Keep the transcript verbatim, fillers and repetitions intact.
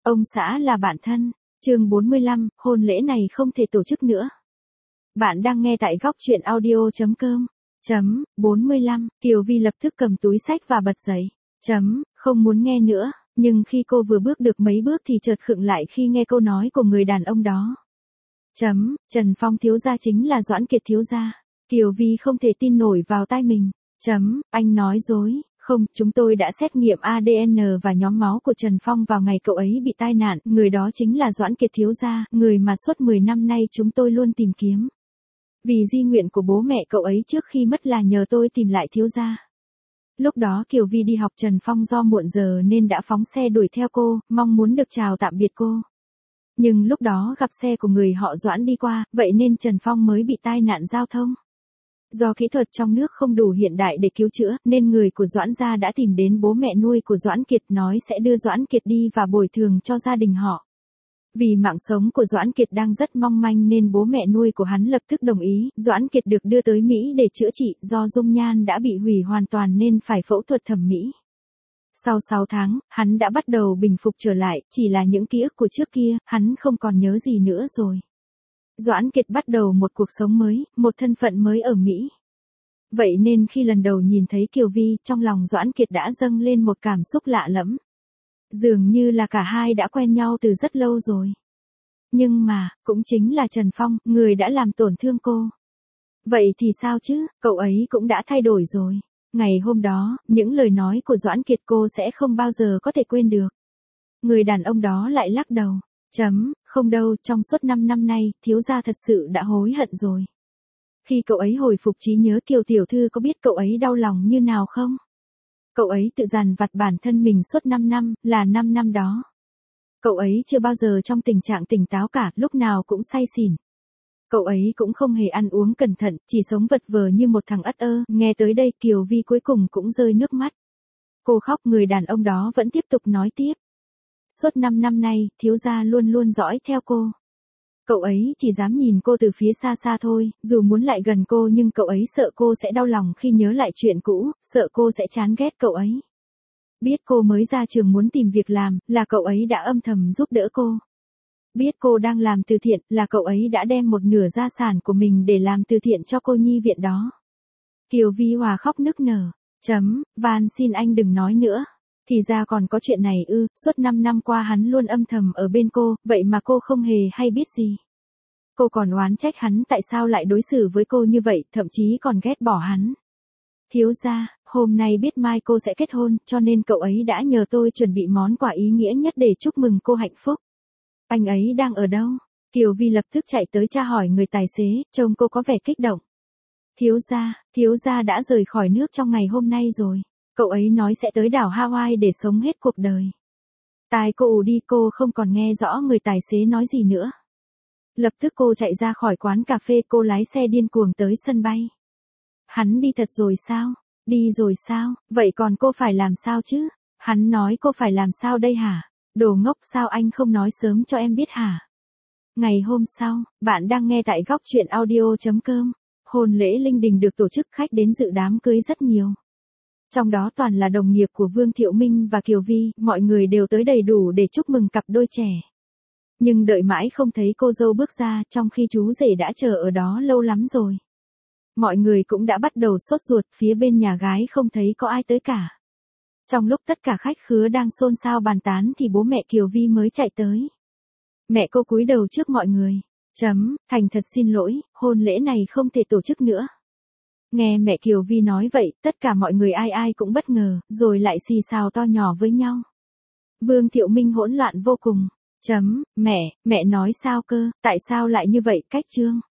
Ông xã là bạn thân. Chương bốn mươi lăm, hôn lễ này không thể tổ chức nữa. Bạn đang nghe tại góc truyện audio chấm com. Chấm, bốn mươi lăm, Kiều Vi lập tức cầm túi xách và bật dậy. Chấm, không muốn nghe nữa, nhưng khi cô vừa bước được mấy bước thì chợt khựng lại khi nghe câu nói của người đàn ông đó. Chấm, Trần Phong thiếu gia chính là Doãn Kiệt thiếu gia. Kiều Vi không thể tin nổi vào tai mình. Chấm, anh nói dối. Không, chúng tôi đã xét nghiệm a đê en và nhóm máu của Trần Phong vào ngày cậu ấy bị tai nạn, người đó chính là Doãn Kiệt thiếu gia, người mà suốt mười năm nay chúng tôi luôn tìm kiếm. Vì di nguyện của bố mẹ cậu ấy trước khi mất là nhờ tôi tìm lại thiếu gia. Lúc đó Kiều Vi đi học Trần Phong do muộn giờ nên đã phóng xe đuổi theo cô, mong muốn được chào tạm biệt cô. Nhưng lúc đó gặp xe của người họ Doãn đi qua, vậy nên Trần Phong mới bị tai nạn giao thông. Do kỹ thuật trong nước không đủ hiện đại để cứu chữa, nên người của Doãn gia đã tìm đến bố mẹ nuôi của Doãn Kiệt nói sẽ đưa Doãn Kiệt đi và bồi thường cho gia đình họ. Vì mạng sống của Doãn Kiệt đang rất mong manh nên bố mẹ nuôi của hắn lập tức đồng ý, Doãn Kiệt được đưa tới Mỹ để chữa trị, do dung nhan đã bị hủy hoàn toàn nên phải phẫu thuật thẩm mỹ. Sau sáu tháng, hắn đã bắt đầu bình phục trở lại, chỉ là những ký ức của trước kia, hắn không còn nhớ gì nữa rồi. Doãn Kiệt bắt đầu một cuộc sống mới, một thân phận mới ở Mỹ. Vậy nên khi lần đầu nhìn thấy Kiều Vi, trong lòng Doãn Kiệt đã dâng lên một cảm xúc lạ lẫm. Dường như là cả hai đã quen nhau từ rất lâu rồi. Nhưng mà, cũng chính là Trần Phong, người đã làm tổn thương cô. Vậy thì sao chứ, cậu ấy cũng đã thay đổi rồi. Ngày hôm đó, những lời nói của Doãn Kiệt cô sẽ không bao giờ có thể quên được. Người đàn ông đó lại lắc đầu. Chấm, không đâu, trong suốt năm năm nay, thiếu gia thật sự đã hối hận rồi. Khi cậu ấy hồi phục trí nhớ, Kiều tiểu thư có biết cậu ấy đau lòng như nào không? Cậu ấy tự dằn vặt bản thân mình suốt năm năm, là năm năm đó. Cậu ấy chưa bao giờ trong tình trạng tỉnh táo cả, lúc nào cũng say xỉn. Cậu ấy cũng không hề ăn uống cẩn thận, chỉ sống vật vờ như một thằng ất ơ. Nghe tới đây Kiều Vi cuối cùng cũng rơi nước mắt. Cô khóc, người đàn ông đó vẫn tiếp tục nói tiếp. Suốt năm năm nay, thiếu gia luôn luôn dõi theo cô. Cậu ấy chỉ dám nhìn cô từ phía xa xa thôi, dù muốn lại gần cô nhưng cậu ấy sợ cô sẽ đau lòng khi nhớ lại chuyện cũ, sợ cô sẽ chán ghét cậu ấy. Biết cô mới ra trường muốn tìm việc làm, là cậu ấy đã âm thầm giúp đỡ cô. Biết cô đang làm từ thiện, là cậu ấy đã đem một nửa gia sản của mình để làm từ thiện cho cô nhi viện đó. Kiều Vi hòa khóc nức nở. Chấm, van xin anh đừng nói nữa. Thì ra còn có chuyện này ư, suốt năm năm qua hắn luôn âm thầm ở bên cô, vậy mà cô không hề hay biết gì. Cô còn oán trách hắn tại sao lại đối xử với cô như vậy, thậm chí còn ghét bỏ hắn. Thiếu gia, hôm nay biết mai cô sẽ kết hôn, cho nên cậu ấy đã nhờ tôi chuẩn bị món quà ý nghĩa nhất để chúc mừng cô hạnh phúc. Anh ấy đang ở đâu? Kiều Vi lập tức chạy tới tra hỏi người tài xế, trông cô có vẻ kích động. Thiếu gia, thiếu gia đã rời khỏi nước trong ngày hôm nay rồi. Cậu ấy nói sẽ tới đảo Hawaii để sống hết cuộc đời. Tai cô ù đi, cô không còn nghe rõ người tài xế nói gì nữa. Lập tức cô chạy ra khỏi quán cà phê, cô lái xe điên cuồng tới sân bay. Hắn đi thật rồi sao? Đi rồi sao? Vậy còn cô phải làm sao chứ? Hắn nói cô phải làm sao đây hả? Đồ ngốc, sao anh không nói sớm cho em biết hả? Ngày hôm sau, bạn đang nghe tại góc truyện audio chấm com. Hôn lễ linh đình được tổ chức, khách đến dự đám cưới rất nhiều. Trong đó toàn là đồng nghiệp của Vương Thiệu Minh và Kiều Vi, mọi người đều tới đầy đủ để chúc mừng cặp đôi trẻ. Nhưng đợi mãi không thấy cô dâu bước ra, trong khi chú rể đã chờ ở đó lâu lắm rồi. Mọi người cũng đã bắt đầu sốt ruột, phía bên nhà gái không thấy có ai tới cả. Trong lúc tất cả khách khứa đang xôn xao bàn tán thì bố mẹ Kiều Vi mới chạy tới. Mẹ cô cúi đầu trước mọi người. Chấm, thành thật xin lỗi, hôn lễ này không thể tổ chức nữa. Nghe mẹ Kiều Vi nói vậy, tất cả mọi người ai ai cũng bất ngờ, rồi lại xì xào to nhỏ với nhau. Vương Thiệu Minh hỗn loạn vô cùng. Chấm, mẹ, mẹ nói sao cơ, tại sao lại như vậy, cách trương?